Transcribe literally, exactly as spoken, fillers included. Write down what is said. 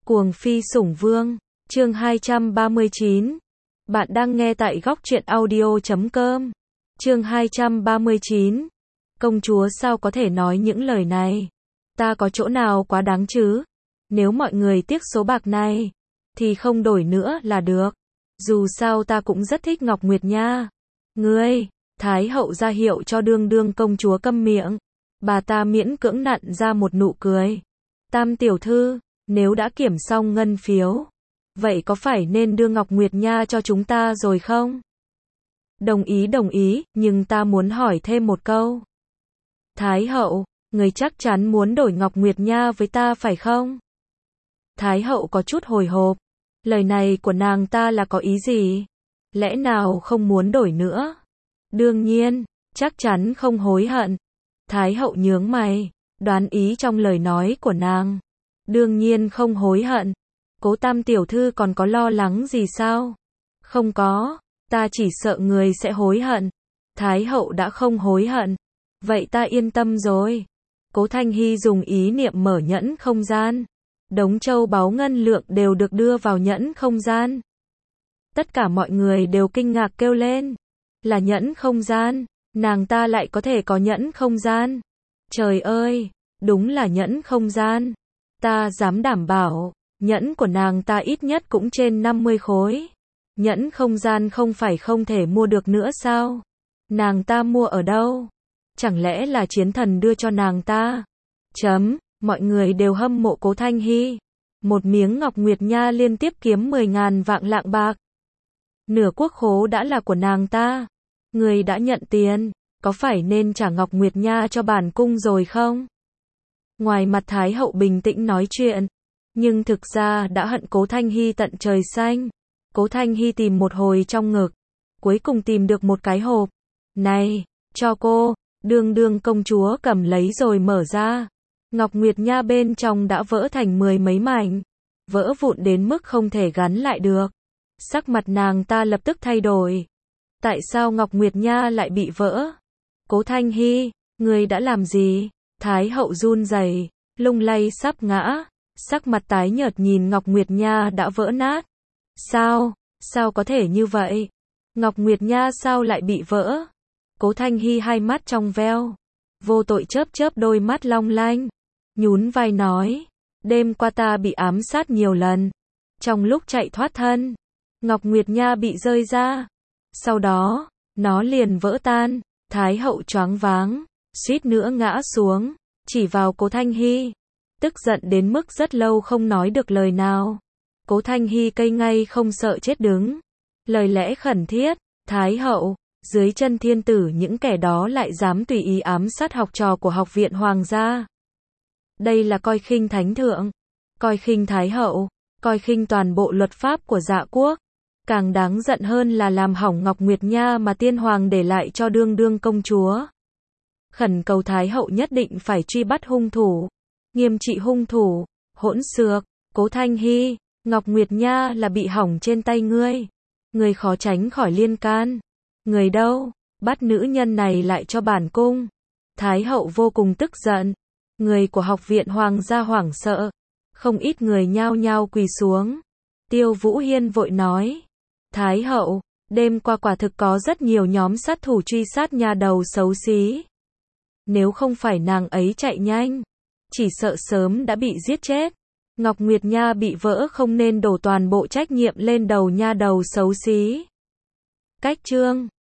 Cuồng phi sủng vương, chương hai trăm ba mươi chín. Bạn đang nghe tại góc truyện audio chấm com. Chương hai trăm ba mươi chín. Công chúa sao có thể nói những lời này? Ta có chỗ nào quá đáng chứ? Nếu mọi người tiếc số bạc này, thì không đổi nữa là được. Dù sao ta cũng rất thích Ngọc Nguyệt nha. Ngươi, Thái hậu ra hiệu cho đương đương công chúa câm miệng. Bà ta miễn cưỡng nặn ra một nụ cười. Tam tiểu thư, nếu đã kiểm xong ngân phiếu, vậy có phải nên đưa Ngọc Nguyệt nha cho chúng ta rồi không? Đồng ý đồng ý, nhưng ta muốn hỏi thêm một câu. Thái hậu, người chắc chắn muốn đổi Ngọc Nguyệt nha với ta phải không? Thái hậu có chút hồi hộp. Lời này của nàng ta là có ý gì? Lẽ nào không muốn đổi nữa? Đương nhiên, chắc chắn không hối hận. Thái hậu nhướng mày, đoán ý trong lời nói của nàng. Đương nhiên không hối hận. Cố tam tiểu thư còn có lo lắng gì sao? Không có, ta chỉ sợ người sẽ hối hận. Thái hậu đã không hối hận. Vậy ta yên tâm rồi. Cố Thanh Hy dùng ý niệm mở nhẫn không gian. Đống châu báu ngân lượng đều được đưa vào nhẫn không gian. Tất cả mọi người đều kinh ngạc kêu lên. Là nhẫn không gian, nàng ta lại có thể có nhẫn không gian. Trời ơi, đúng là nhẫn không gian. Ta dám đảm bảo, nhẫn của nàng ta ít nhất cũng trên năm mươi khối. Nhẫn không gian không phải không thể mua được nữa sao? Nàng ta mua ở đâu? Chẳng lẽ là chiến thần đưa cho nàng ta? Chấm, mọi người đều hâm mộ Cố Thanh Hy. Một miếng Ngọc Nguyệt nha liên tiếp kiếm mười ngàn vạn lạng bạc. Nửa quốc khố đã là của nàng ta. Người đã nhận tiền, có phải nên trả Ngọc Nguyệt nha cho bản cung rồi không? Ngoài mặt Thái hậu bình tĩnh nói chuyện, nhưng thực ra đã hận Cố Thanh Hy tận trời xanh. Cố Thanh Hy tìm một hồi trong ngực, cuối cùng tìm được một cái hộp. Này, cho cô, đương đương công chúa cầm lấy rồi mở ra. Ngọc Nguyệt nha bên trong đã vỡ thành mười mấy mảnh, vỡ vụn đến mức không thể gắn lại được. Sắc mặt nàng ta lập tức thay đổi. Tại sao Ngọc Nguyệt nha lại bị vỡ? Cố Thanh Hy, người đã làm gì? Thái hậu run rẩy, lung lay sắp ngã, sắc mặt tái nhợt nhìn Ngọc Nguyệt nha đã vỡ nát. Sao? Sao có thể như vậy? Ngọc Nguyệt nha sao lại bị vỡ? Cố Thanh Hy hai mắt trong veo, vô tội chớp chớp đôi mắt long lanh, nhún vai nói, đêm qua ta bị ám sát nhiều lần. Trong lúc chạy thoát thân, Ngọc Nguyệt nha bị rơi ra. Sau đó, nó liền vỡ tan. Thái hậu choáng váng, suýt nữa ngã xuống, chỉ vào Cố Thanh Hy, tức giận đến mức rất lâu không nói được lời nào. Cố Thanh Hy cây ngay không sợ chết đứng, lời lẽ khẩn thiết, Thái hậu, dưới chân thiên tử những kẻ đó lại dám tùy ý ám sát học trò của học viện hoàng gia. Đây là coi khinh thánh thượng, coi khinh Thái hậu, coi khinh toàn bộ luật pháp của Dạ quốc. Càng đáng giận hơn là làm hỏng Ngọc Nguyệt nha mà tiên hoàng để lại cho đương đương công chúa. Khẩn cầu Thái hậu nhất định phải truy bắt hung thủ, nghiêm trị hung thủ, hỗn xược. Cố Thanh Hy, Ngọc Nguyệt nha là bị hỏng trên tay ngươi. Ngươi khó tránh khỏi liên can. Người đâu? Bắt nữ nhân này lại cho bản cung. Thái hậu vô cùng tức giận. Người của học viện hoàng gia hoảng sợ. Không ít người nhao nhao quỳ xuống. Tiêu Vũ Hiên vội nói. Thái hậu, đêm qua quả thực có rất nhiều nhóm sát thủ truy sát nhà đầu xấu xí. Nếu không phải nàng ấy chạy nhanh, chỉ sợ sớm đã bị giết chết. Ngọc Nguyệt nha bị vỡ không nên đổ toàn bộ trách nhiệm lên đầu nha đầu xấu xí. Cách chương